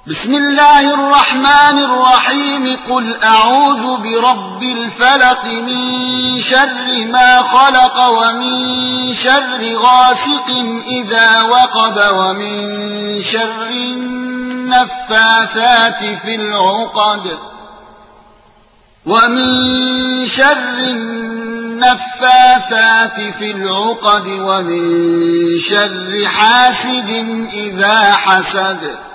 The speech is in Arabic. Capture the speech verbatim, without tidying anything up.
بسم الله الرحمن الرحيم قل أعوذ برب الفلق من شر ما خلق ومن شر غاسق إذا وقب ومن شر النفاثات في العقد ومن شر النفاثات في العقد ومن شر حاسد إذا حسد